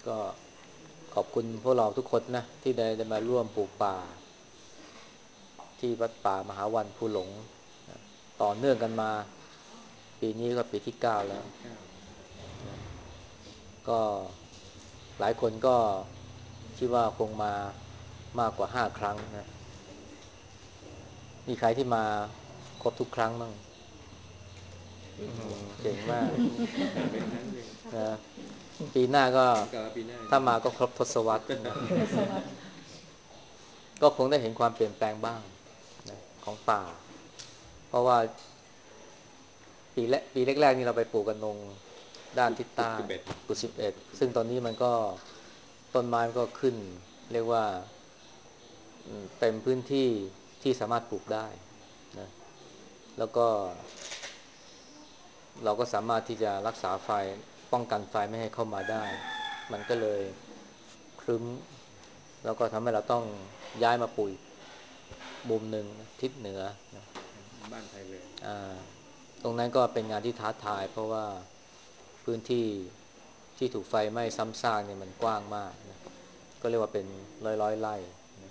ก็ขอบคุณพวกเราทุกคนนะที่ได้มาร่วมปลูกป่าที่วัดป่ามหาวันภูหลงนะต่อเนื่องกันมาปีนี้ก็ปีที่9แล้วที่เก้านะก็หลายคนก็คิดว่าคงมามากกว่า5ครั้งนะมีใครที่มาครบทุกครั้งบ้างเกือบหมดเก่งมากขาดไปครั้งหนึ่งนะปีหน้าก็ผมกะว่าปีหน้าจะถ้ามาก็ครบทศวรรษนะทศวรรษก็คงได้เห็นความเปลี่ยนแปลงบ้างนะของป่าเพราะว่าปีแรกๆนี่เราไปปลูกกันตรงด้านทิศใต้ 11 กุ11ซึ่งตอนนี้มันก็ต้นไม้มันก็ขึ้นเรียกว่าเต็มพื้นที่ที่สามารถปลูกได้นะแล้วก็เราก็สามารถที่จะรักษาไฟป้องกันไฟไม่ให้เข้ามาได้มันก็เลยครึ้มแล้วก็ทำให้เราต้องย้ายมาปลูกมุมหนึ่งทิศเหนือนะบ้านไทยเลยอ่าตรงนั้นก็เป็นงานที่ท้าทายเพราะว่าพื้นที่ที่ถูกไฟไหม้ซ้ำซากเนี่ยมันกว้างมากนะก็เรียกว่าเป็นร้อยไร่นะ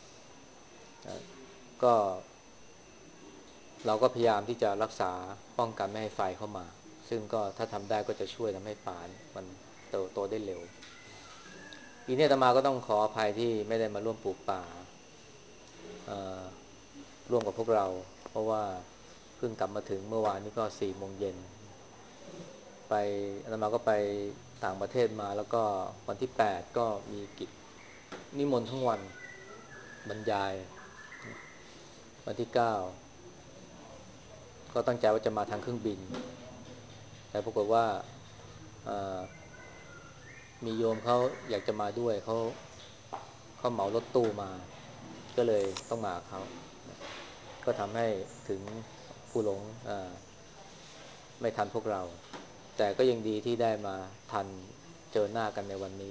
ก็เราก็พยายามที่จะรักษาป้องกันไม่ให้ไฟเข้ามาซึ่งก็ถ้าทำได้ก็จะช่วยทำให้ป่ามันโตได้เร็วปีนี้อาตมาก็ต้องขออภัยที่ไม่ได้มาร่วมปลูกป่าเอ่อร่วมกับพวกเราเพราะว่าเพิ่งกลับมาถึงเมื่อวานนี้ก็4 โมงเย็น ไปอาตมาก็ไปต่างประเทศมาแล้วก็วันที่8ก็มีกิจนิมนต์ทั้งวันบรรยายวันที่9ก็ตั้งใจว่าจะมาทางเครื่องบินแต่ปรากฏว่ามีโยมเขาอยากจะมาด้วยเขาเหมารถตู้มาก็เลยต้องมาเขาก็ทำให้ถึงผู้หลงไม่ทันพวกเราแต่ก็ยังดีที่ได้มาทันเจอหน้ากันในวันนี้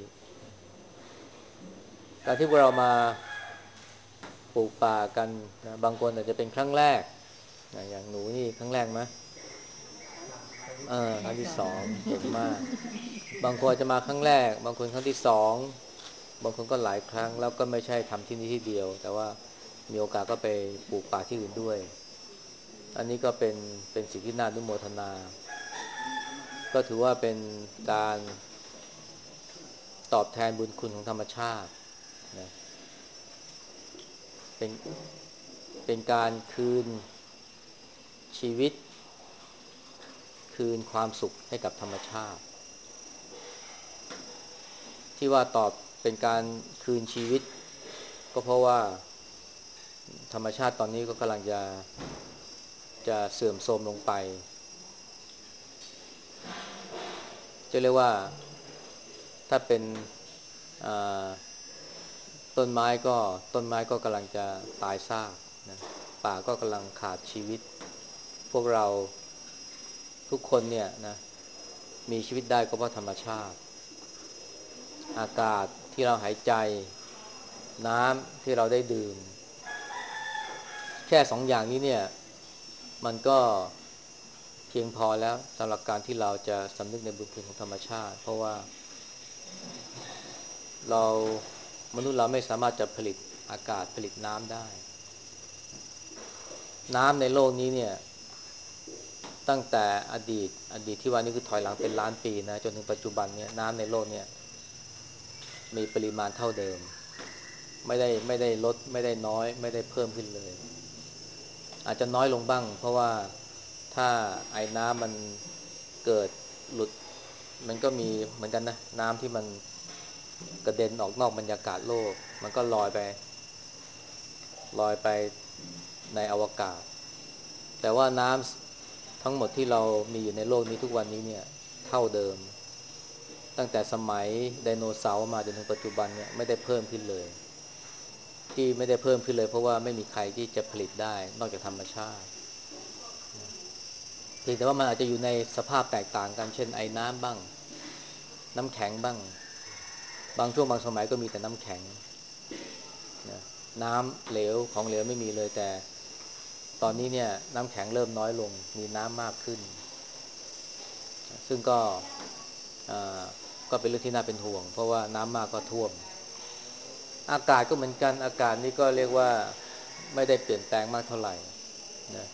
การที่พวกเรามาปลูกป่ากันนะบางคนอาจจะเป็นครั้งแรกนะอย่างหนูนี่ครั้งแรกไหมครั้งที่สองเก่งมากบางคนจะมาครั้งแรกบางคนครั้งที่สองบางคนก็หลายครั้งแล้วก็ไม่ใช่ทำที่นี่ที่เดียวแต่ว่ามีโอกาสก็ไปปลูกป่าที่อื่นด้วยอันนี้ก็เป็นสิ่งที่น่าอนุโมทนาก็ถือว่าเป็นการตอบแทนบุญคุณของธรรมชาตินะเป็นเป็นการคืนชีวิตคืนความสุขให้กับธรรมชาติที่ว่าตอบเป็นการคืนชีวิตก็เพราะว่าธรรมชาติตอนนี้ก็กำลังจะเสื่อมโทรมลงไปจะเรียกว่าถ้าเป็นอ่าต้นไม้ก็ต้นไม้ก็กำลังจะตายซากนะป่าก็กำลังขาดชีวิตพวกเราทุกคนเนี่ยนะมีชีวิตได้ก็เพราะธรรมชาติอากาศที่เราหายใจน้ำที่เราได้ดื่มแค่2 อย่างนี้เนี่ยมันก็เพียงพอแล้วสำหรับการที่เราจะสำนึกในบุญคุณของธรรมชาติเพราะว่าเรามนุษย์เราไม่สามารถจะผลิตอากาศผลิตน้ำได้น้ำในโลกนี้เนี่ยตั้งแต่อดีตที่ว่านี่คือถอยหลังเป็นล้านปีนะจนถึงปัจจุบันเนี่ยน้ำในโลกเนี่ยมีปริมาณเท่าเดิมไม่ได้ลดไม่ได้น้อยไม่ได้เพิ่มขึ้นเลยอาจจะน้อยลงบ้างเพราะว่าถ้าไอ้น้ำมันเกิดหลุดมันก็มีเหมือนกันนะน้ำที่มันกระเด็นออกนอกบรรยากาศโลกมันก็ลอยไปในอวกาศแต่ว่าน้ำทั้งหมดที่เรามีอยู่ในโลกนี้ทุกวันนี้เนี่ยเท่าเดิมตั้งแต่สมัยไดโนเสาร์มาจนถึงปัจจุบันเนี่ยไม่ได้เพิ่มขึ้นเลยที่ไม่ได้เพิ่มขึ้นเลยเพราะว่าไม่มีใครที่จะผลิตได้นอกจากธรรมชาติเพียงแต่ว่ามันอาจจะอยู่ในสภาพแตกต่างกันเช่นไอ้น้ำบ้างน้ำแข็งบ้างบางช่วงบางสมัยก็มีแต่น้ำแข็งนะน้ำเหลวของเหลวไม่มีเลยแต่ตอนนี้เนี่ยน้ำแข็งเริ่มน้อยลงมีน้ำมากขึ้นซึ่งก็ก็เป็นเรื่องที่น่าเป็นห่วงเพราะว่าน้ำมากก็ท่วมอากาศก็เหมือนกันอากาศนี่ก็เรียกว่าไม่ได้เปลี่ยนแปลงมากเท่าไหร่นะ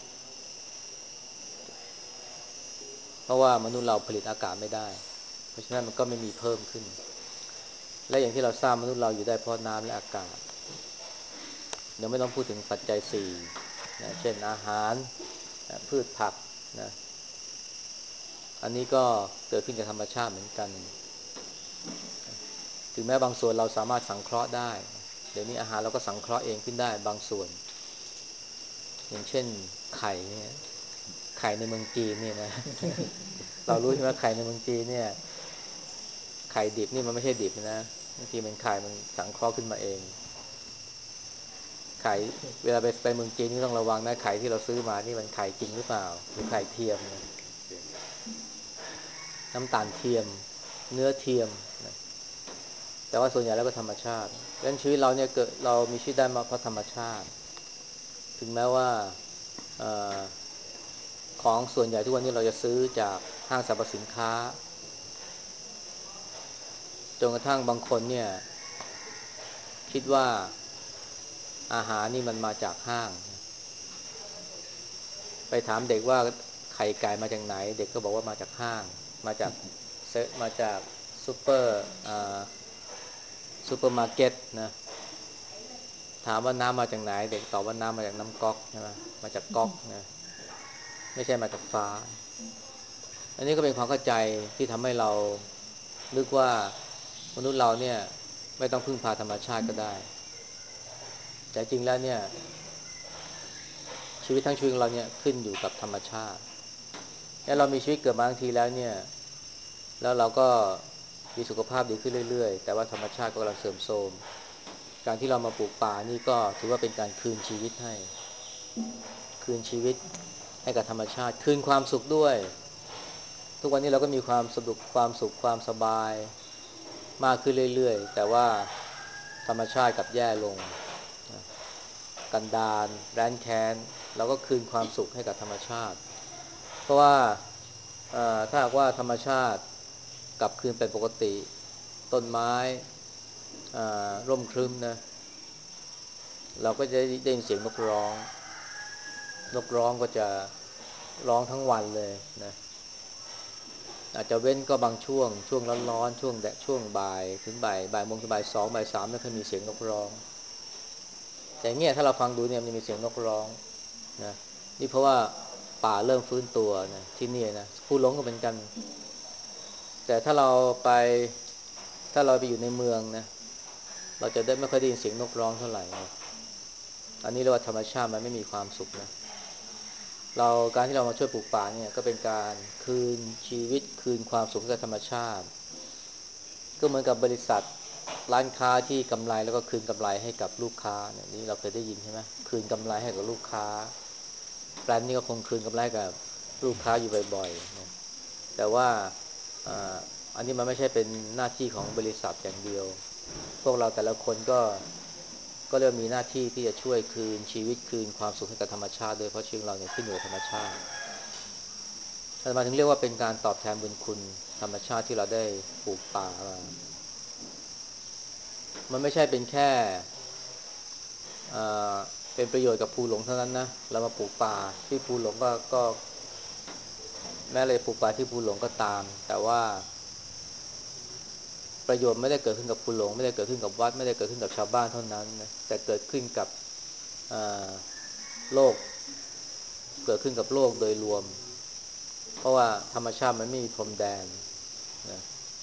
เพราะว่ามนุษย์เราผลิตอากาศไม่ได้เพราะฉะนั้นมันก็ไม่มีเพิ่มขึ้นและอย่างที่เราทราบมนุษย์เราอยู่ได้เพราะน้ำและอากาศเดี๋ยวไม่ต้องพูดถึงปัจจัยสี่นะเช่นอาหารนะพืชผักนะอันนี้ก็เกิดขึ้นจากธรรมชาติเหมือนกันถึงแม้บางส่วนเราสามารถสังเคราะห์ได้เดี๋ยวนี้อาหารเราก็สังเคราะห์เองขึ้นได้บางส่วนอย่างเช่นไข่เนี่ยไข่ในเมืองจีนเนี่ยนะเรารู้ใช่ไหมไข่ในเมืองจีนเนี่ยไข่ดิบนี่มันไม่ใช่ดิบนะบางทีมันไข่มันสังเคราะห์ขึ้นมาเองไข่เวลาไปเมืองจีนนี่ต้องระวังนะไข่ที่เราซื้อมานี่มันไข่จริงหรือเปล่าหรือไข่เทียมนะเทียมน้ำตาลเทียมเนื้อเทียมนะแต่ว่าส่วนใหญ่แล้วก็ธรรมชาติดังนั้นชีวิตเราเนี่ยเกิดเรามีชีวิตได้มาเพราะธรรมชาติถึงแม้ว่าเอ่อของส่วนใหญ่ทุกวันนี้เราจะซื้อจากห้างสรรพสินค้าจนกระทั่งบางคนเนี่ยคิดว่าอาหารนี่มันมาจากห้างไปถามเด็กว่าไข่ไก่มาจากไหนเด็กก็บอกว่ามาจากห้างมาจากมาจากซูเปอร์ซูเปอร์มาร์เก็ตนะถามว่าน้ำมาจากไหนเด็กตอบว่าน้ำมาจากน้ำก๊อกใช่ไหมมาจากก๊อกนะไม่ใช่มาจากฟ้าอันนี้ก็เป็นความเข้าใจที่ทำให้เรานึกว่ามนุษย์เราเนี่ยไม่ต้องพึ่งพาธรรมชาติก็ได้แต่จริงแล้วเนี่ยชีวิตทั้งชีวิตของเราเนี่ยขึ้นอยู่กับธรรมชาติแล้วเรามีชีวิตเกิดมาทั้งทีแล้วเนี่ยแล้วเราก็มีสุขภาพดีขึ้นเรื่อยๆแต่ว่าธรรมชาติก็กำลังเสื่อมโทรมการที่เรามาปลูกป่านี่ก็ถือว่าเป็นการคืนชีวิตให้คืนชีวิตให้กับธรรมชาติคืนความสุขด้วยทุกวันนี้เราก็มีความสนุกความสุขความสบายมากขึ้นเรื่อยๆแต่ว่าธรรมชาติกลับแย่ลงกันดารแร้นแค้นเราก็คืนความสุขให้กับธรรมชาติเพราะว่าถ้าหากว่าธรรมชาติกลับคืนเป็นปกติต้นไม้ร่มครึ้มนะเราก็จะได้ยินเสียงนกร้องนกร้องก็จะร้องทั้งวันเลยนะอาจจะเว้นก็บางช่วงร้อนๆช่วงแดดช่วงบ่ายถึงบ่ายโมงถึงบ่ายสองบ่ายสามไม่ค่อยมีเสียงนกร้องแต่เงี้ยถ้าเราฟังดูเนี่ยมันจะมีเสียงนกร้องนะนี่เพราะว่าป่าเริ่มฟื้นตัวนะที่นี่นะภูหลงก็เป็นกันแต่ไปถ้าเราไปอยู่ในเมืองนะเราจะได้ไม่ค่อยได้ยินเสียงนกร้องเท่าไหร่นะอันนี้เรียกว่าธรรมชาติมันไม่มีความสุขนะการที่เรามาช่วยปลูกป่าเนี่ยก็เป็นการคืนชีวิตคืนความสุขให้กับธรรมชาติก็เหมือนกับบริษัทร้านค้าที่กำไรแล้วก็คืนกำไรให้กับลูกค้าเนี่ยนี่เราเคยได้ยินใช่ไหมคืนกำไรให้กับลูกค้าแบรนด์นี้ก็คงคืนกำไรกับลูกค้าอยู่บ่อยๆนะแต่ว่าอ่าอันนี้มันไม่ใช่เป็นหน้าที่ของบริษัทอย่างเดียวพวกเราแต่ละคนก็เริ่มมีหน้าที่ที่จะช่วยคืนชีวิตคืนความสุขให้กับธรรมชาติด้วยเพราะชีวิตเราเนี่ยขึ้นอยู่กับธรรมชาติอาตมาถึงเรียกว่าเป็นการตอบแทนบุญคุณธรรมชาติที่เราได้ปลูกป่ามามันไม่ใช่เป็นแค่อ่าเป็นประโยชน์กับภูหลงเท่านั้นนะเรามาปลูกป่าที่ภูหลงก็แม้เราจะปลูกป่าที่ภูหลงก็ตามแต่ว่าประโยชน์ไม่ได้เกิดขึ้นกับภูหลงไม่ได้เกิดขึ้นกับวัดไม่ได้เกิดขึ้นกับชาวบ้านเท่านั้นนะแต่เกิดขึ้นกับอ่าโลกเกิดขึ้นกับโลกโดยรวมเพราะว่าธรรมชาติมันไม่มีพรมแดนนะ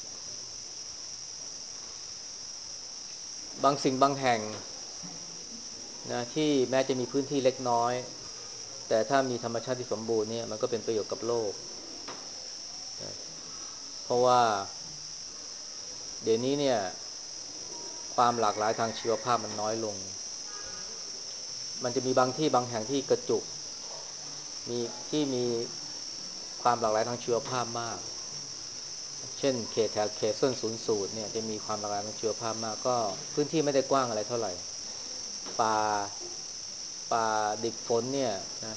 บางสิ่งบางแห่งนะที่แม้จะมีพื้นที่เล็กน้อยแต่ถ้ามีธรรมชาติที่สมบูรณ์เนี่ยมันก็เป็นประโยชน์กับโลกนะเพราะว่าเดี๋ยวนี้เนี่ยความหลากหลายทางชีวภาพมันน้อยลงมันจะมีบางที่บางแห่งที่กระจุกมีที่มีความหลากหลายทางชีวภาพมากเช่นเขตส้นศูนย์สูตรเนี่ยจะมีความหลากหลายทางชีวภาพมากก็พื้นที่ไม่ได้กว้างอะไรเท่าไหร่ป่าป่าดิบฝนเนี่ยนะ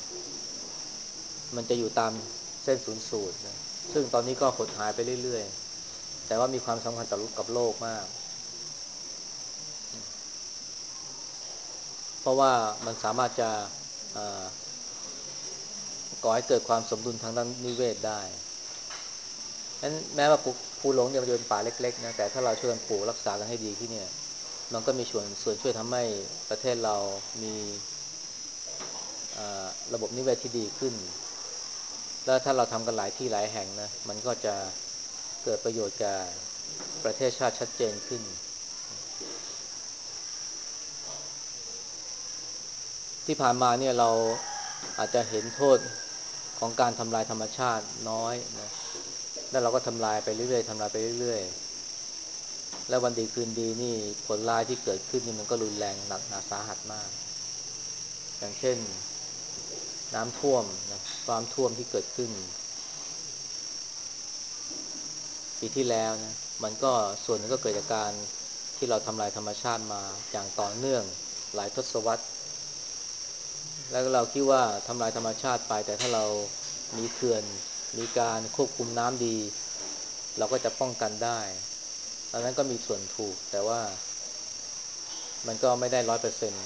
มันจะอยู่ตามเส้นศูนย์สูตรนะซึ่งตอนนี้ก็หดหายไปเรื่อยๆแต่แต่ว่ามีความสำคัญต่อกับโลกมากเพราะว่ามันสามารถจะเอ่อก่อให้เกิดความสมดุลทางด้านนิเวศได้นั้นแม้ว่าภูหลงเนี่ยมันจะเป็นป่าเล็กๆนะแต่ถ้าเราช่วยกันปลูกรักษากันให้ดีที่เนี่ยมันก็มีส่วนช่วยทำให้ประเทศเรามีระบบนิเวศที่ดีขึ้นแล้วถ้าเราทำกันหลายที่หลายแห่งนะมันก็จะเกิดประโยชน์แก่ประเทศชาติชัดเจนขึ้นที่ผ่านมาเนี่ยเราอาจจะเห็นโทษของการทำลายธรรมชาติน้อยนะแล้วเราก็ทำลายไปเรื่อยๆทำลายไปเรื่อยๆแล้ววันดีคืนดีนี่ผลร้ายที่เกิดขึ้นนี่มันก็รุนแรงหนักหนาสาหัสมากอย่างเช่นน้ำท่วมนะความท่วมที่เกิดขึ้นปีที่แล้วนะมันก็ส่วนหนึ่งก็เกิดจากการที่เราทำลายธรรมชาติมาอย่างต่อเนื่องหลายทศวรรษ แล้วเราคิดว่าทำลายธรรมชาติไปแต่ถ้าเรามีเขื่อนมีการควบคุมน้ำดีเราก็จะป้องกันได้อันนั้นก็มีส่วนถูกแต่ว่ามันก็ไม่ได้100%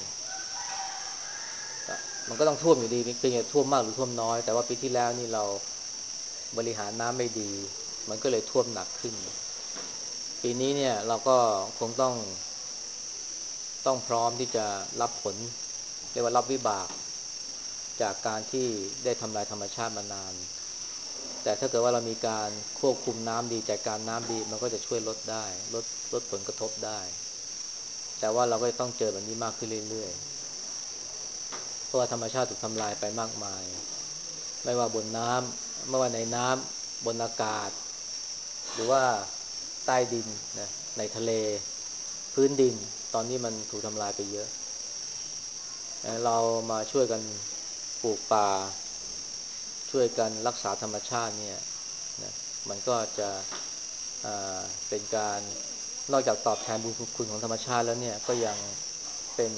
มันก็ต้องท่วมอยู่ดีเป็นอย่างท่วมมากหรือท่วมน้อยแต่ว่าปีที่แล้วนี่เราบริหารน้ำไม่ดีมันก็เลยท่วมหนักขึ้นปีนี้เนี่ยเราก็คงต้องพร้อมที่จะรับผลเรียกว่ารับวิบากจากการที่ได้ทำลายธรรมชาติมานาน แต่ถ้าเกิดว่าเรามีการควบคุมน้ำดีจัดการน้ำดีมันก็จะช่วยลดได้ลดผลกระทบได้แต่ว่าเราก็ต้องเจอแบบนี้มากขึ้นเรื่อยๆเพราะว่าธรรมชาติถูกทำลายไปมากมายไม่ว่าบนน้ำไม่ว่าในน้ำบนอากาศหรือว่าใต้ดินนะในทะเลพื้นดินตอนนี้มันถูกทำลายไปเยอะเรามาช่วยกันปลูกป่าช่วยกันรักษาธรรมชาติเนี่ยนะมันก็จะเป็นการนอกจากตอบแทนบุญคุณของธรรมชาติแล้วเนี่ยก็ยังเป็น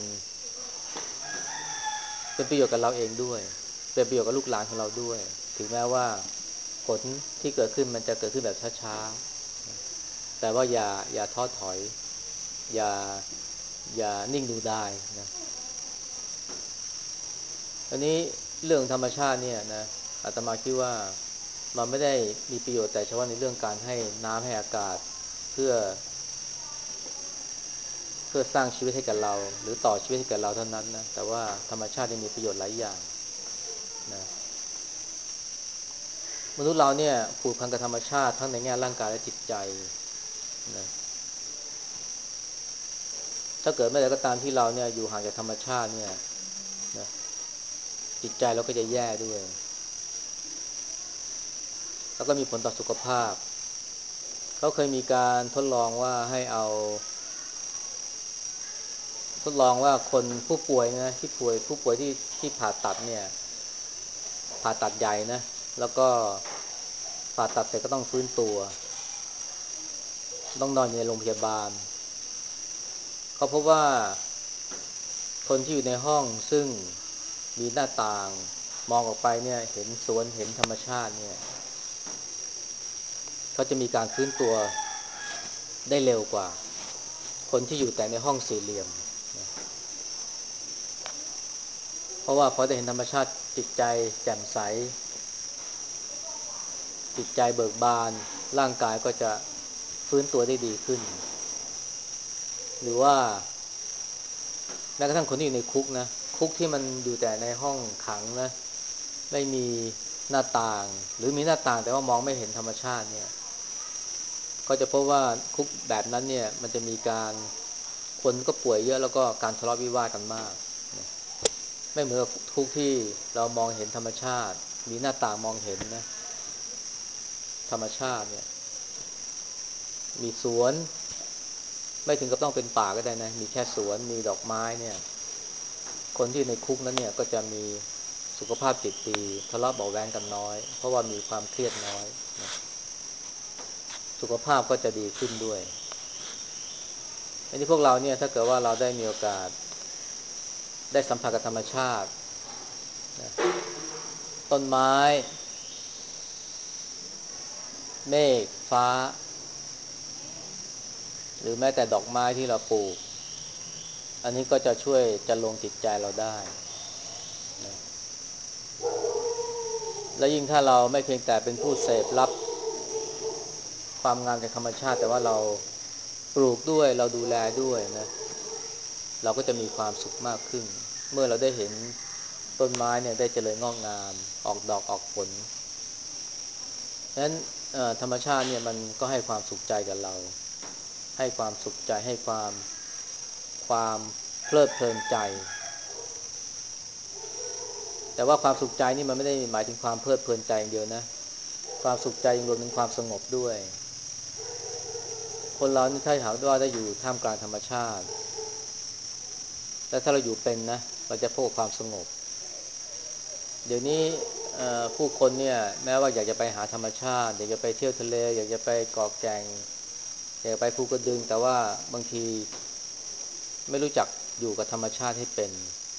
เป็นประโยชน์กับเราเองด้วยเป็นประโยชน์กับลูกหลานของเราด้วยถึงแม้ว่าผลที่เกิดขึ้นมันจะเกิดขึ้นแบบช้าๆแต่ว่าอย่าท้อถอยอย่าอย่านิ่งดูดายนะอันนี้เรื่องธรรมชาติเนี่ยนะอาตมาคิดว่ามันไม่ได้มีประโยชน์แต่เฉพาะในเรื่องการให้น้ำให้อากาศเพื่อ เพื่อสร้างชีวิตให้กับเราหรือต่อชีวิตให้กับเราเท่านั้นนะแต่ว่าธรรมชาติยังมีประโยชน์หลายอย่างนะมนุษย์เราเนี่ยผูกพันกับธรรมชาติทั้งในแง่ร่างกายและจิตใจนะถ้าเกิดเมื่อใดก็ตามที่เราเนี่ยอยู่ห่างจากธรรมชาติเนี่ยนะจิตใจเราก็จะแย่ด้วยแล้วก็มีผลต่อสุขภาพเขาเคยมีการทดลองว่าให้เอาทดลองว่าคนผู้ป่วยนะที่ป่วยผู้ป่วยที่ผ่าตัดเนี่ยผ่าตัดใหญ่นะแล้วก็ผ่าตัดเสร็จก็ต้องฟื้นตัวต้องนอนอยู่ในโรงพยาบาลเขาพบว่าคนที่อยู่ในห้องซึ่งมีหน้าต่างมองออกไปเนี่ยเห็นสวนเห็นธรรมชาติเนี่ยเขาจะมีการฟื้นตัวได้เร็วกว่าคนที่อยู่แต่ในห้องสี่เหลี่ยมนะเพราะว่าพอได้เห็นธรรมชาติจิตใจแจ่มใสจิตใจเบิกบานร่างกายก็จะฟื้นตัวได้ดีขึ้นหรือว่าแม้กระทั่งคนที่อยู่ในคุกนะคุกที่มันอยู่แต่ในห้องขังนะไม่มีหน้าต่างหรือมีหน้าต่างแต่ว่ามองไม่เห็นธรรมชาติเนี่ยก็จะพบว่าคุกแบบนั้นเนี่ยมันจะมีการคนก็ป่วยเยอะแล้วก็การทะเลาะวิวาทกันมากไม่เหมือนกับคุกที่เรามองเห็นธรรมชาติมีหน้าต่างมองเห็นนะธรรมชาติเนี่ยมีสวนไม่ถึงกับต้องเป็นป่าก็ได้นะมีแค่สวนมีดอกไม้เนี่ยคนที่ในคุกนั้นเนี่ยก็จะมีสุขภาพจิตดีทะเลาะเบาะแว้งกันน้อยเพราะว่ามีความเครียดน้อยนะสุขภาพก็จะดีขึ้นด้วยอันนี้พวกเราเนี่ยถ้าเกิดว่าเราได้มีโอกาสได้สัมผัสกับธรรมชาตินะต้นไม้เมฆฟ้าหรือแม้แต่ดอกไม้ที่เราปลูกอันนี้ก็จะช่วยจะลงจิตใจเราได้นะและยิ่งถ้าเราไม่เพียงแต่เป็นผู้เสพรับความงามจากธรรมชาติแต่ว่าเราปลูกด้วยเราดูแลด้วยนะเราก็จะมีความสุขมากขึ้นเมื่อเราได้เห็นต้นไม้เนี่ยได้เจริญงอกงามออกดอกออกผลฉะนั้นธรรมชาติเนี่ยมันก็ให้ความสุขใจกับเราให้ความสุขใจให้ความเพลิดเพลินใจแต่ว่าความสุขใจนี่มันไม่ได้หมายถึงความเพลิดเพลินใจอย่างเดียวนะความสุขใจยังรวมถึงความสงบด้วยคนเรานี่ถ้าหากว่าได้อยู่ท่ามกลางธรรมชาติและถ้าเราอยู่เป็นนะเราจะพบความสงบเดี๋ยวนี้ผู้คนเนี่ยแม้ว่าอยากจะไปหาธรรมชาติอยากจะไปเที่ยวทะเลอยากจะไปเกาะแก่งอยากไปภูกระดึงแต่ว่าบางทีไม่รู้จักอยู่กับธรรมชาติให้เป็น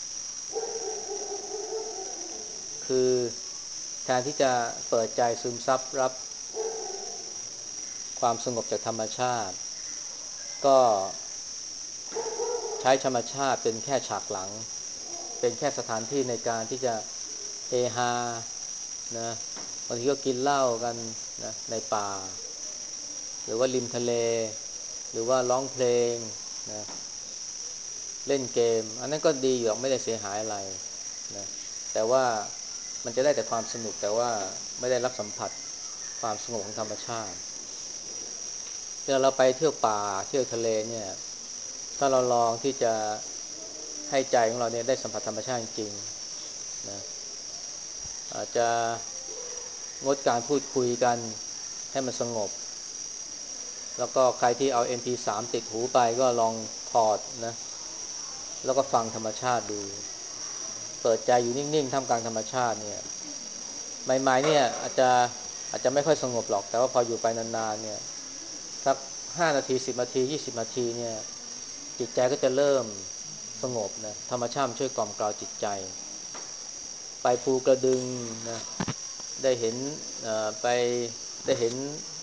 คือแทนที่จะเปิดใจซึมซับรับความสงบจากธรรมชาติก็ใช้ธรรมชาติเป็นแค่ฉากหลังเป็นแค่สถานที่ในการที่จะเฮฮานะบางทีก็กินเหล้ากันนะในป่าหรือว่าริมทะเลหรือว่าร้องเพลงนะเล่นเกมอันนั้นก็ดีอยู่ไม่ได้เสียหายอะไรนะแต่ว่ามันจะได้แต่ความสนุกแต่ว่าไม่ได้รับสัมผัสความสงบของธรรมชาติเวลาเราไปเที่ยวป่าเที่ยวทะเลเนี่ยถ้าเราลองที่จะให้ใจของเราเนี่ยได้สัมผัสธรรมชาติจริงๆนะอาจจะงดการพูดคุยกันให้มันสงบแล้วก็ใครที่เอา MP3 ติดหูไปก็ลองถอดนะแล้วก็ฟังธรรมชาติดูเปิดใจอยู่นิ่งๆท่ามกลางธรรมชาติเนี่ยใหม่ๆเนี่ยอาจจะไม่ค่อยสงบหรอกแต่ว่าพออยู่ไปนานๆเนี่ยสัก5 นาที10 นาที20 นาทีเนี่ยจิตใจก็จะเริ่มสงบนะธรรมชาติช่วยกล่อมกล่าวจิตใจไปภูกระดึงนะได้เห็นไปได้เห็น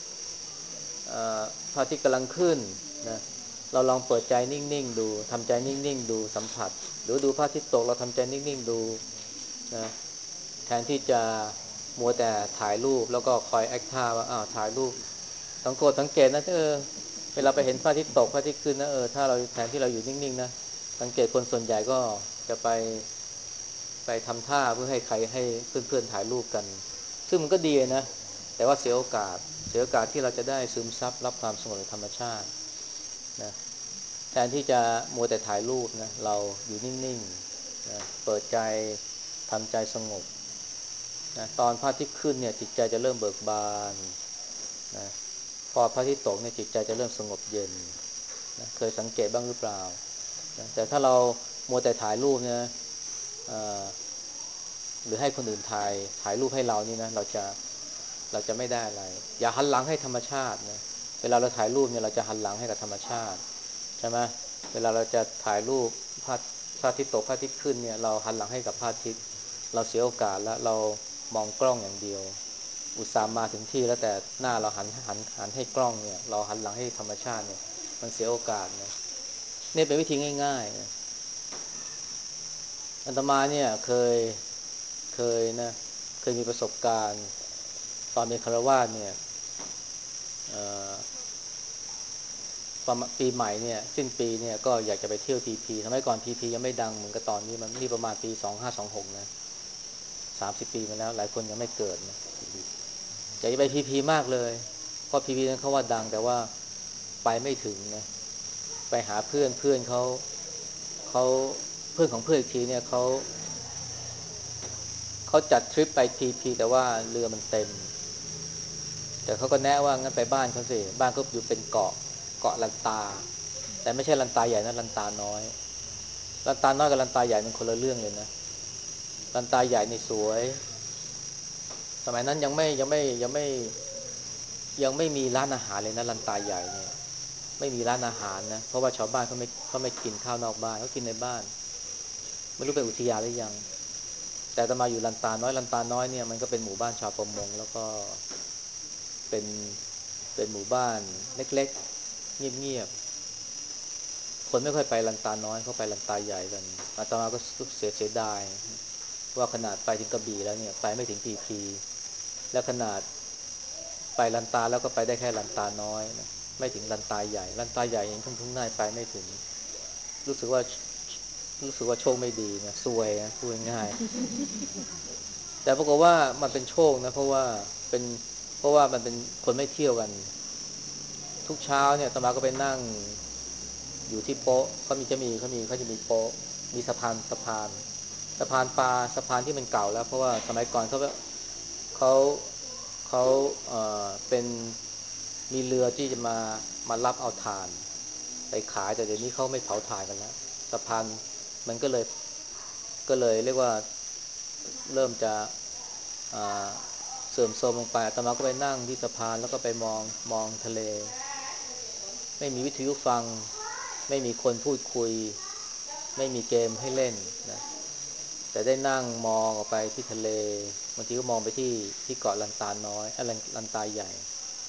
พระอาทิตย์กำลังขึ้นนะเราลองเปิดใจนิ่งๆดูทำใจนิ่งๆดูสัมผัสหรือดูพระอาทิตย์ตกเราทำใจนิ่งๆดูนะแทนที่จะมัวแต่ถ่ายรูปแล้วก็คอยแอคท่าว่าถ่ายรูปสังเกตนะเวลาไปเห็นพระอาทิตย์ตกพระอาทิตย์ขึ้นนะถ้าเราแทนที่เราอยู่นิ่งๆนะสังเกตคนส่วนใหญ่ก็จะไปทำท่าเพื่อให้ใครให้เพื่อนๆถ่ายรูปกันซึ่งมันก็ดีนะแต่ว่าเสียโอกาสที่เราจะได้ซึมซับรับความสงบจากธรรมชาตินะแทนที่จะมัวแต่ถ่ายรูปนะเราอยู่นิ่งๆนะเปิดใจทำใจสงบนะตอนพระอาทิตย์ขึ้นเนี่ยจิตใจจะเริ่มเบิกบานนะพอพระอาทิตย์ตกเนี่ยจิตใจจะเริ่มสงบเย็นนะเคยสังเกตบ้างหรือเปล่านะแต่ถ้าเรามัวแต่ถ่ายรูปเนี่ยเอ่อหรือให้คนอื่นถ่ายรูปให้เรานี่นะเราจะไม่ได้อะไรอย่าหันหลังให้ธรรมชาตินะเวลาเราถ่ายรูปเนี่ยเราจะหันหลังให้กับธรรมชาติใช่ไหมเวลาเราจะถ่ายรูปพระอาทิตย์ตกพระอาทิตย์ขึ้นเนี่ยเราหันหลังให้กับพระอาทิตย์เราเสียโอกาสแล้วเรามองกล้องอย่างเดียวอุตส่าห์มาถึงที่แล้วแต่หน้าเราหันให้กล้องเนี่ยเราหันหลังให้ธรรมชาติเนี่ยมันเสียโอกาสนะนี่เป็นวิธีง่ายๆนะอาตมาเนี่ยเคยนะเคยมีประสบการณ์ตอนเป็นฆราวาสเนี่ยเอ่อประมาณปีใหม่เนี่ยสิ้นปีเนี่ยก็อยากจะไปเที่ยวพีพีสมัยก่อนพีพียังไม่ดังเหมือนกับตอนนี้มันนี่ประมาณปี2526นะ30 ปีมาแล้วหลายคนยังไม่เกิดนะอยากจะไปพีพีมากเลยเพราะพีพีนั้นเขาว่าดังแต่ว่าไปไม่ถึงนะไปหาเพื่อนเขาเพื่อนของเพื่อนอีกทีเนี่ยเขาจัดทริปไปพีพีแต่ว่าเรือมันเต็มแต่เขาก็แนะว่างั้นไปบ้านเขาสิบ้านเขาอยู่เป็นเกาะลันตาแต่ไม่ใช่ลันตาใหญ่นะลันตาน้อยลันตาน้อยกับลันตาใหญ่มันคนละเรื่องเลยนะลันตาใหญ่นี่สวยสมัยนั้นยังไม่มีร้านอาหารเลยนะลันตาใหญ่เนี่ยไม่มีร้านอาหารนะเพราะว่าชาวบ้านเขาไม่กินข้าวนอกบ้านเขากินในบ้านไม่รู้เป็นอุทยานหรือยังแต่อาตมาอยู่ลันตาน้อยเนี่ยมันก็เป็นหมู่บ้านชาวประมงแล้วก็เป็นเป็นหมู่บ้านเล็กๆเงียบคนไม่ค่อยไปลันตาน้อยเขาไปลันตาใหญ่กันอาตมาก็เสียดายว่าขนาดไปถึงกระบี่แล้วเนี่ยไปไม่ถึงพีพีแล้วขนาดไปลันตาแล้วก็ไปได้แค่ลันตาน้อยนะไม่ถึงลันตาใหญ่ลันตาใหญ่ยังทุ่งน่านไปไม่ถึงรู้สึกว่ารู้สึกว่าโชคไม่ดีนะซวยนะพูดง่ายๆแต่ปรากฏว่ามันเป็นโชคนะเป็นเพราะว่ามันเป็นคนไม่เที่ยวกันทุกเช้าเนี่ยอาตมาก็ไปนั่งอยู่ที่โป๊ะเขาจะมีโป๊ะมีสะพานปลาสะพานที่มันเก่าแล้วเพราะว่าสมัยก่อนเขาเขาเป็นมีเรือที่จะมารับเอาถ่านไปขายแต่เดี๋ยวนี้เขาไม่เผาถ่านกันแล้วสะพานมันก็เลยเรียกว่าเริ่มจะอ่าเสื่อมโทรมลงไปอาตมาก็ไปนั่งที่สะพานแล้วก็ไปมองทะเลไม่มีวิทยุฟังไม่มีคนพูดคุยไม่มีเกมให้เล่นนะแต่ได้นั่งมองออกไปที่ทะเลบางทีก็มองไปที่เกาะลันตาน้อยลันตาใหญ่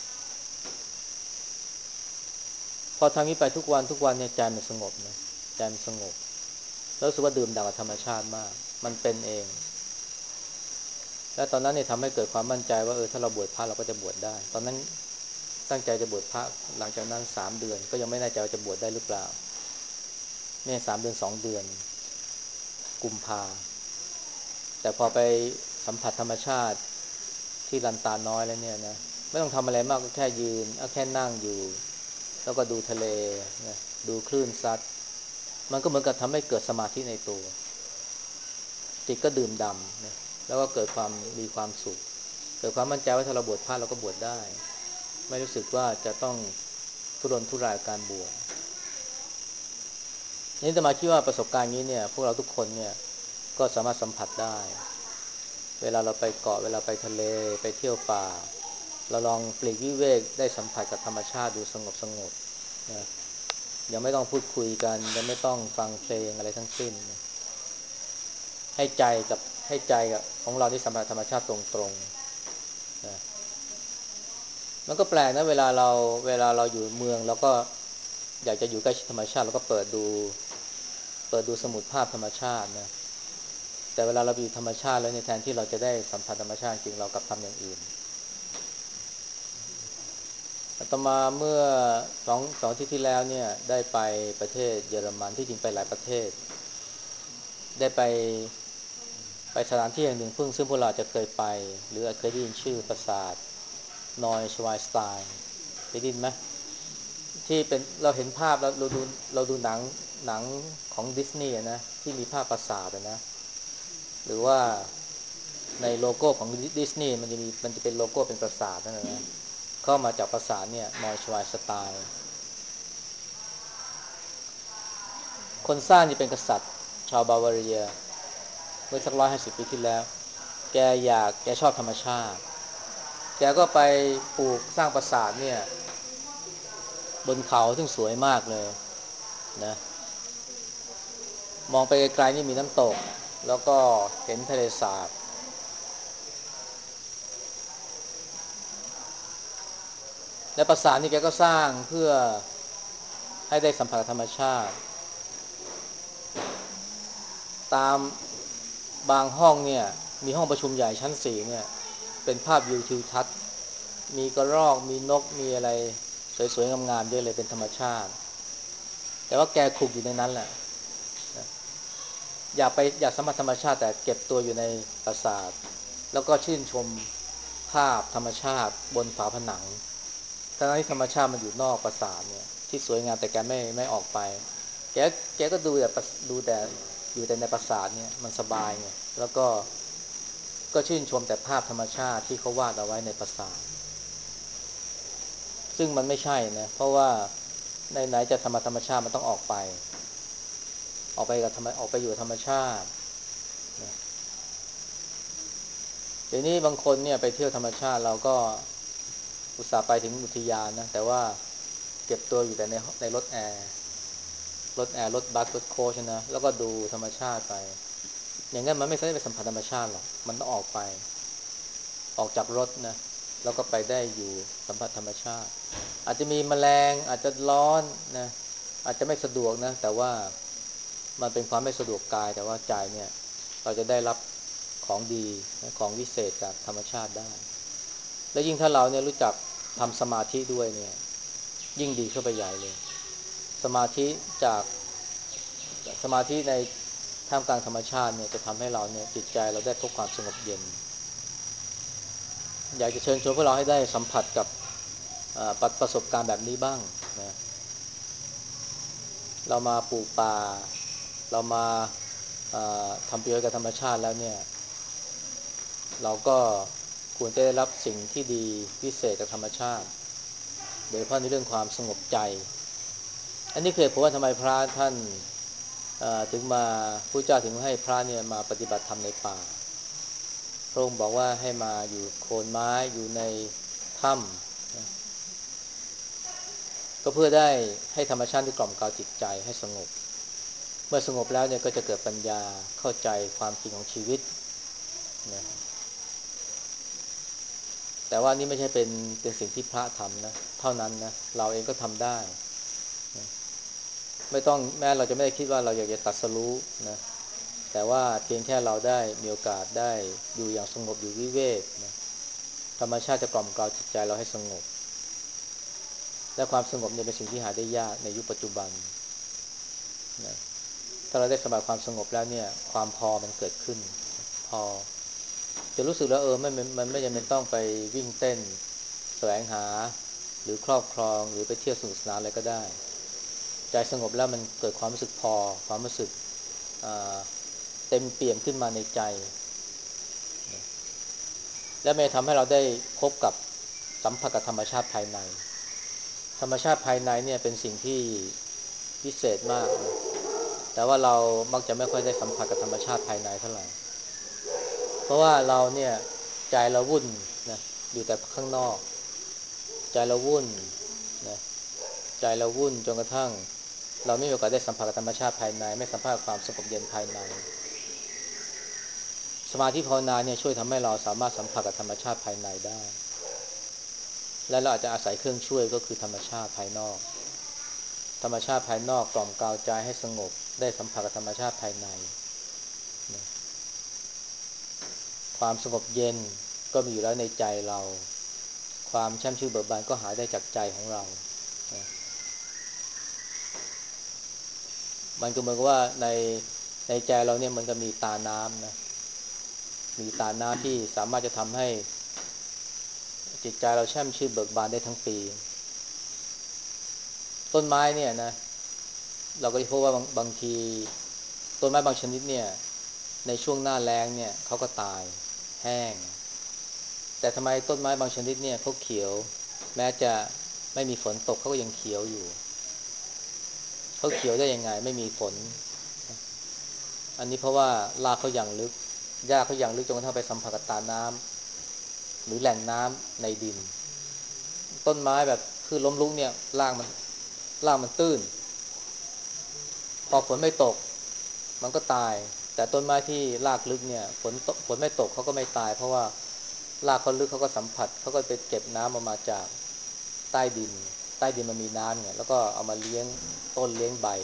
พอทำนี้ไปทุกวันเนี่ยใจมันสงบนะใจมันสงบแล้วรู้สึกว่าดื่มด่ำกับธรรมชาติมากมันเป็นเองและตอนนั้นเนี่ยทำให้เกิดความมั่นใจว่าถ้าเราบวชพระเราก็จะบวชได้ตอนนั้นตั้งใจจะบวชพระหลังจากนั้น3 เดือนก็ยังไม่แน่ใจว่าจะบวชได้หรือเปล่าไม่3 เดือน2 เดือนกุมภาแต่พอไปสัมผัสธรรมชาติที่ลันตาน้อยแล้วเนี่ยนะไม่ต้องทำอะไรมากก็แค่ยืนแค่นั่งอยู่แล้วก็ดูทะเลนะดูคลื่นซัดมันก็เหมือนกับทำให้เกิดสมาธิในตัวจิตก็ดื่มด่ำนะแล้วก็เกิดความมีความสุขเกิดความมั่นใจว่าถ้าเราบวชพระเราก็บวชได้ไม่รู้สึกว่าจะต้องทุรนทุรายการบวชนี่จะมาคิดว่าประสบการณ์นี้เนี่ยพวกเราทุกคนเนี่ยก็สามารถสัมผัสได้เวลาเราไปเกาะเวลาไปทะเลไปเที่ยวป่าเราลองปลีกวิเวกได้สัมผัสกับธรรมชาติดูสงบนะยังไม่ต้องพูดคุยกันยังไม่ต้องฟังเพลงอะไรทั้งสิ้นนะให้ใจกับให้ใจกับของเราที่สัมผัสธรรมชาติตรงๆนะมันก็แปลกนะเวลาเราอยู่เมืองเราก็อยากจะอยู่ใกล้ชิดธรรมชาติเราก็เปิดดูสมุดภาพธรรมชาตินะแต่เวลาเราอยู่ธรรมชาติแล้วเนี่ยแทนที่เราจะได้สัมผัสธรรมชาติจริงเรากลับทำอย่างอื่นอาตมาเมื่อสองอาทิตย์ที่แล้วเนี่ยได้ไปประเทศเยอรมันที่จริงไปหลายประเทศได้ไปสถานที่แห่งหนึ่งซึ่งพวกเราจะเคยไปหรือเคยได้ยินชื่อปราสาทนอยชวายสไตน์เคยได้ยินไหมที่เป็นเราเห็นภาพแล้วเราดูหนังของดิสนีย์นะที่มีภาพปราสาทนะหรือว่าในโลโก้ของดิสนีย์มันจะเป็นโลโก้เป็นปราสาทนั่นนะก็มาจากปราสาทเนี่ยนอยชวายสไตน์คนสร้างนี่เป็นกษัตริย์ชาวบาวาเรียเมื่อสัก150 ปีที่แล้วแกชอบธรรมชาติแกก็ไปปลูกสร้างปราสาทเนี่ยบนเขาซึ่งสวยมากเลยนะมองไปไกลๆนี่มีน้ำตกแล้วก็เห็นทะเลสาบและปราสาทนี่แกก็สร้างเพื่อให้ได้สัมผัสธรรมชาติตามบางห้องเนี่ยมีห้องประชุมใหญ่ชั้น 4เนี่ยเป็นภาพวิวทิวทัศน์มีกระรอกมีนกมีอะไรสวยๆงามๆเยอะเลยเป็นธรรมชาติแต่ว่าแกคลุกอยู่ในนั้นแหละอยากสัมผัสธรรมชาติแต่เก็บตัวอยู่ในปราสาทแล้วก็ชื่นชมภาพธรรมชาติบนฝาผนังทั้งที่ธรรมชาติมันอยู่นอกปราสาทเนี่ยที่สวยงามแต่แกไม่ออกไปแกแกก็ดูแต่อยู่แต่ในปราสาทเนี่ยมันสบายไงแล้วก็ชื่นชมแต่ภาพธรรมชาติที่เขาวาดเอาไว้ในปราสาทซึ่งมันไม่ใช่นะเพราะว่าไหนๆจะธรรมชาติมันต้องออกไปอยู่ธรรมชาตินะเดี๋ยวนี้บางคนเนี่ยไปเที่ยวธรรมชาติเราก็อุตส่าห์ไปถึงอุทยานนะแต่ว่าเก็บตัวอยู่แต่ในรถบัสรถโค้ชนะแล้วก็ดูธรรมชาติไปอย่างนั้นมันไม่ใช่ไปสัมผัสธรรมชาติหรอกมันต้องออกจากรถนะแล้วก็ไปได้อยู่สัมผัสธรรมชาติอาจจะมีแมลงอาจจะร้อนนะอาจจะไม่สะดวกนะแต่ว่ามันเป็นความไม่สะดวกกายแต่ว่าใจเนี่ยเราจะได้รับของดีของวิเศษจากธรรมชาติได้และยิ่งถ้าเราเนี่ยรู้จักทำสมาธิด้วยเนี่ยยิ่งดีเข้าไปใหญ่เลยสมาธิจากสมาธิในท่ามกลางธรรมชาติเนี่ยจะทำให้เราเนี่ยจิตใจเราได้พบความสงบเย็นอยากจะเชิญชวนพวกเราให้ได้สัมผัสกับประสบการณ์แบบนี้บ้างนะเรามาปลูกป่าเรามาทำประโยชน์กับธรรมชาติแล้วเนี่ยเราก็ควรจะได้รับสิ่งที่ดีพิเศษจากธรรมชาติโดยเฉพาะในเรื่องความสงบใจอันนี้คือผมว่าทำไมพระท่านถึงมาพระเจ้าถึงให้พระเนี่ยมาปฏิบัติธรรมในป่าพระองค์บอกว่าให้มาอยู่โคนไม้อยู่ในถ้ำนะก็เพื่อได้ให้ธรรมชาติที่กล่อมเกลาจิตใจให้สงบเมื่อสงบแล้วเนี่ยก็จะเกิดปัญญาเข้าใจความจริงของชีวิตนะแต่ว่านี่ไม่ใช่เป็นสิ่งที่พระทำนะเท่านั้นนะเราเองก็ทำได้นะไม่ต้องแม้เราจะไม่ได้คิดว่าเราอยากจะตรัสรู้นะแต่ว่าเพียงแค่เราได้มีโอกาสได้อยู่อย่างสงบอยู่วิเวกนะธรรมชาติจะกล่อมเกลาจิตใจเราให้สงบและความสงบเนี่ยเป็นสิ่งที่หาได้ยากในยุคปัจจุบันนะถ้าเราได้สัมผัสความสงบแล้วเนี่ยความพอมันเกิดขึ้นพอจะรู้สึกแล้วมันไม่จำเป็นต้องไปวิ่งเต้นแสวงหาหรือครอบครองหรือไปเที่ยวสนุกสนานอะไรก็ได้ใจสงบแล้วมันเกิดความรู้สึกพอความรู้สึกเต็มเปี่ยมขึ้นมาในใจและมันทำให้เราได้พบกับสัมผัสกับธรรมชาติภายในธรรมชาติภายในเนี่ยเป็นสิ่งที่พิเศษมากนะแต่ว่าเรามักจะไม่ค่อยได้สัมผัสกับธรรมชาติภายในเท่าไหร่เพราะว่าเราเนี่ยใจเราวุ่นนะอยู่แต่ข้างนอกใจเราวุ่นนะใจเราวุ่นจนกระทั่งเราไม่มีโอกาสได้สัมผัสกับธรรมชาติภายในไม่สัมผัสกับความสงบเย็นภายในสมาธิภาวนาเนี่ยช่วยทำให้เราสามารถสัมผัสกับธรรมชาติภายในได้และเราอาจจะอาศัยเครื่องช่วยก็คือธรรมชาติภายนอกธรรมชาติภายนอกกล่อมกล่าวใจให้สงบได้สัมผัสกับธรรมชาติภายในนะความสงบเย็นก็มีอยู่แล้วในใจเราความแช่มชื่นเบิกบานก็หาได้จากใจของเรานะมันก็เหมือนกับว่าในใจเราเนี่ยมันก็มีตาน้ำนะมีตาน้ำที่สามารถจะทำให้จิตใจเราแช่มชื่นเบิกบานได้ทั้งปีต้นไม้เนี่ยนะเราก็จะพบว่าบางทีต้นไม้บางชนิดเนี่ยในช่วงหน้าแล้งเนี่ยเขาก็ตายแห้งแต่ทำไมต้นไม้บางชนิดเนี่ยเขาเขียวแม้จะไม่มีฝนตกเขาก็ยังเขียวอยู่เขาเขียวได้ยังไงไม่มีฝนอันนี้เพราะว่ารากเขาอย่างลึกหญ้าเขาอย่างลึกจนกระทั่งไปสัมผัสกับตาน้ำหรือแหล่งน้ำในดินต้นไม้แบบคือล้มลุกเนี่ยรากมันตื้นพอฝนไม่ตกมันก็ตายแต่ต้นไม้ที่รากลึกเนี่ยฝนไม่ตกเขาก็ไม่ตายเพราะว่ารากเขาลึกเขาก็สัมผัสเขาก็ไปเก็บน้ำออกมาจากใต้ดินใต้ดินมันมีน้ำเนี่ยแล้วก็เอามาเลี้ยงต้นเลี้ยงใบ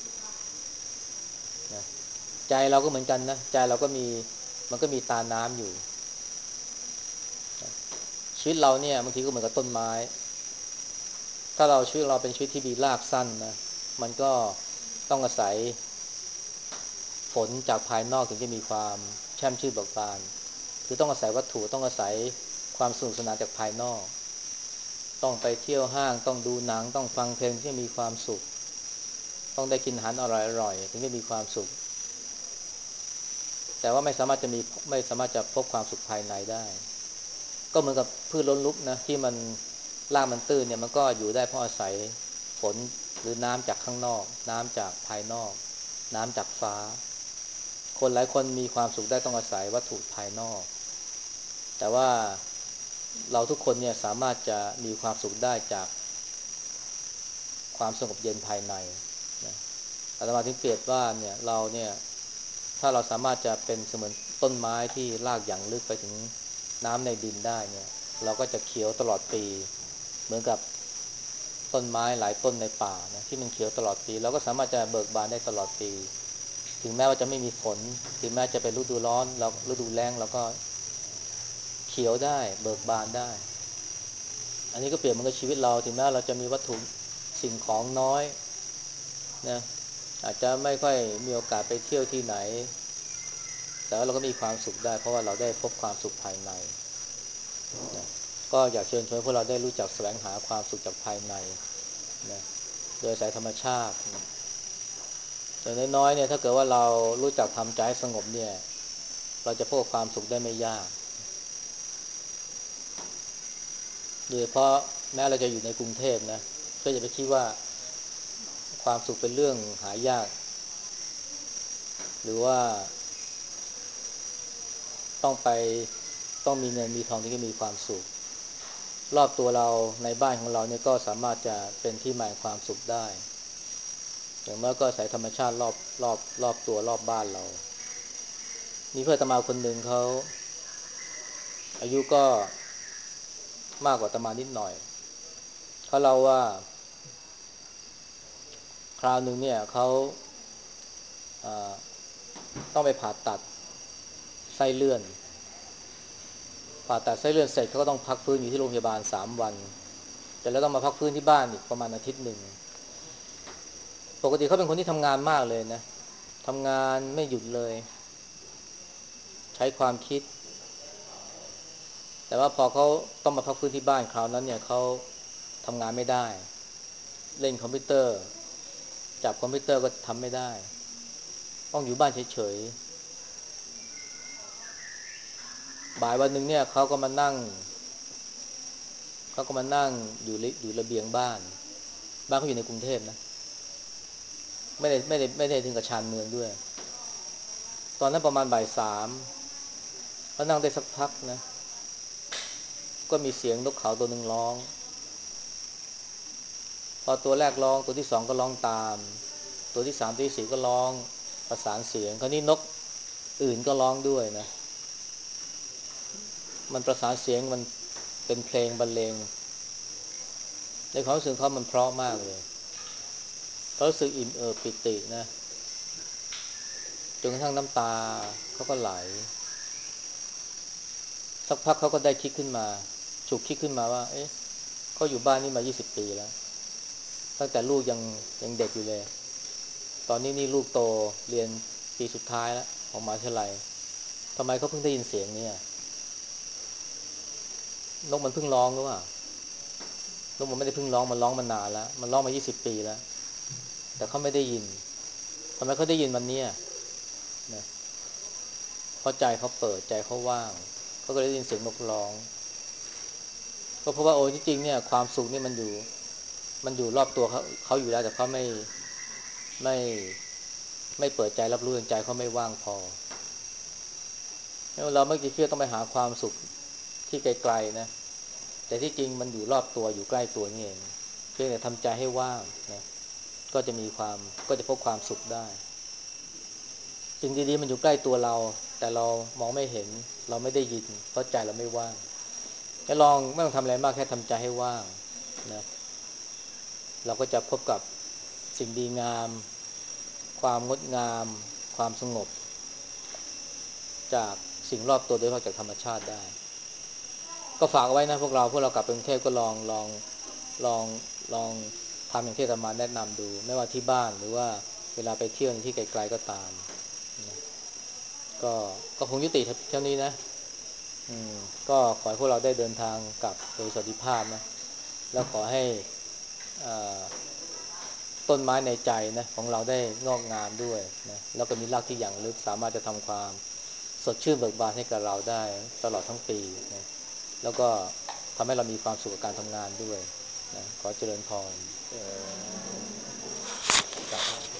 นะใจเราก็เหมือนกันนะใจเราก็มีมันก็มีตาน้ำอยู่นะชีวิตเราเนี่ยบางทีก็เหมือนกับต้นไม้ถ้าเราชีวิตเราเป็นชีวิตที่มีรากสั้นนะมันก็ต้องอาศัย ฝนจากภายนอกถึงจะมีความแช่มชื่นเบิกบานคือต้องอาศัยวัตถุต้องอาศัยความสนุกสนานจากภายนอกต้องไปเที่ยวห้างต้องดูหนังต้องฟังเพลงที่มีความสุขต้องได้กินอาหารอร่อยๆถึงจะมีความสุขแต่ว่าไม่สามารถจะพบความสุขภายในได้ก็เหมือนกับพืชล้นลุกนะที่มันรากมันตื้นเนี่ยมันก็อยู่ได้เพราะอาศัยฝนหรือน้ำจากข้างนอกน้ำจากภายนอกน้ำจากฟ้า คนหลายคนมีความสุขได้ต้องอาศัยวัตถุภายนอกแต่ว่าเราทุกคนเนี่ยสามารถจะมีความสุขได้จากความสงบเย็นภายในนะอาตมาถึงเปรียบว่าเนี่ยเราเนี่ยถ้าเราสามารถจะเป็นเสมือนต้นไม้ที่รากอย่างลึกไปถึงน้ำในดินได้เนี่ยเราก็จะเขียวตลอดปีเหมือนกับต้นไม้หลายต้นในป่านะที่มันเขียวตลอดปีเราก็สามารถจะเบิกบานได้ตลอดปีถึงแม้ว่าจะไม่มีฝนถึงแม้จะเป็นฤดูร้อนเราฤดูแล้งเราก็เขียวได้เบิกบานได้อันนี้ก็เปรียบเหมือนกับชีวิตเราถึงแม้เราจะมีวัตถุสิ่งของน้อยนะอาจจะไม่ค่อยมีโอกาสไปเที่ยวที่ไหนแต่ว่าเราก็มีความสุขได้เพราะว่าเราได้พบความสุขภายในนะก็อยากเชิญชวนพวกเราได้รู้จักแสวงหาความสุขจากภายในนะโดยอาศัยธรรมชาตินะอย่างน้อยๆเนี่ยถ้าเกิดว่าเรารู้จักทำใจให้สงบเนี่ยเราจะพบความสุขได้ไม่ยากโดยเฉพาะแม้เราจะอยู่ในกรุงเทพนะก็อย่าไปคิดว่าความสุขเป็นเรื่องหายากหรือว่าต้องไปต้องมีเงินมีทองถึงจะมีความสุขรอบตัวเราในบ้านของเราเนี่ยก็สามารถจะเป็นที่หมายความสุขได้อย่างน้อยก็อาศัยธรรมชาติรอบตัวรอบบ้านเรามีเพื่อนอาตมาคนหนึ่งเขาอายุก็มากกว่าอาตมานิดหน่อยเขาเล่าว่าคราวหนึ่งเนี่ยเขาอ่าต้องไปผ่าตัดไส้เลื่อนผ่าตัดไส้เลื่อนเสร็จเขาก็ต้องพักฟื้นอยู่ที่โรงพยาบาล3 วันแต่แล้วต้องมาพักฟื้นที่บ้านอีกประมาณอาทิตย์หนึ่งปกติเขาเป็นคนที่ทำงานมากเลยนะทำงานไม่หยุดเลยใช้ความคิดแต่ว่าพอเขาต้องมาพักฟื้นที่บ้านคราวนั้นเนี่ยเขาทำงานไม่ได้เล่นคอมพิวเตอร์จับคอมพิวเตอร์ก็ทำไม่ได้ต้องอยู่บ้านเฉยๆบ่ายวันหนึ่งเนี่ยเขาก็มานั่งอยู่ระเบียงบ้านเขาอยู่ในกรุงเทพนะไม่ได้ถึงกับชานเมืองด้วยตอนนั้นประมาณบ่าย 3เขานั่งได้สักพักนะก็มีเสียงนกเขาตัวหนึ่งร้องพอตัวแรกร้องตัวที่สองก็ร้องตามตัวที่สามตัวที่สี่ก็ร้องประสานเสียงคราวนี้นกอื่นก็ร้องด้วยนะมันประสานเสียงมันเป็นเพลงบรรเลงในความรู้สึกเขามันเพราะมากเลยเขารู้สึกอิ่มเอิบปิตินะจนกระทั่งน้ำตาเขาก็ไหลสักพักเขาก็ได้คิดขึ้นมาฉุกคิดขึ้นมาว่าเอ๊ะเขาอยู่บ้านนี่มา20 ปีแล้วตั้งแต่ลูกยังเด็กอยู่เลยตอนนี้นี่ลูกโตเรียนปีสุดท้ายแล้วของมหาวิทยาลัยทำไมเขาเพิ่งได้ยินเสียงเนี่ยนกมันเพิ่งร้องหรือเปล่านกมันไม่ได้เพิ่งร้องมันร้องมานานแล้วมันร้องมา20 ปีแล้วแต่เขาไม่ได้ยินทำไมเขาได้ยินวันนี้นะเพราะใจเขาเปิดใจเขาว่างเขาก็ได้ยินเสียงนกร้องก็เพราะว่าโอ้จริงๆเนี่ยความสุขนี่มันอยู่รอบตัวเขาอยู่แล้วแต่เขาไม่ไม่เปิดใจรับรู้ใจเขาไม่ว่างพอเราไม่คิดว่าต้องไปหาความสุขที่ไกลๆนะแต่ที่จริงมันอยู่รอบตัวอยู่ใกล้ตัวนี่เองเพียงแต่ทำใจให้ว่างนะก็จะมีความก็จะพบความสุขได้สิ่งดีๆมันอยู่ใกล้ตัวเราแต่เรามองไม่เห็นเราไม่ได้ยินเพราะใจเราไม่ว่างจะลองไม่ต้องทำอะไรมากแค่ทำใจให้ว่างนะเราก็จะพบกับสิ่งดีงามความงดงามความสงบจากสิ่งรอบตัวโดยเฉพาะจากธรรมชาติได้ก็ฝากเอาไว้นะพวกเรากลับไปกรุงเทพก็ลองลองทำอย่างที่อาตมาแนะนำดูไม่ว่าที่บ้านหรือว่าเวลาไปเที่ยวในที่ไกลๆก็ตามนะก็คงยุติเท่านี้นะอืมก็ขอให้พวกเราได้เดินทางกลับโดยสวัสดิภาพนะแล้วขอให้อ่าต้นไม้ในใจนะของเราได้งอกงามด้วยนะแล้วก็มีรากที่อย่างลึกสามารถจะทำความสดชื่นเบิกบานให้กับเราได้ตลอดทั้งปีนะแล้วก็ทำให้เรามีความสุขกับการทำงานด้วยนะขอเจริญพร